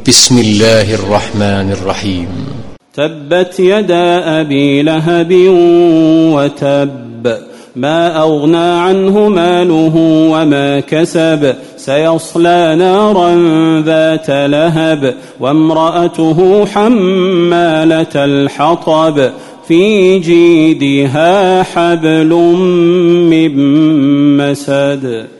بسم الله الرحمن الرحيم. تبت يدا أبي لهب وتب، ما أغنى عنه ماله وما كسب، سيصلى نارا ذات لهب، وامرأته حمالة الحطب، في جيدها حبل من مسد.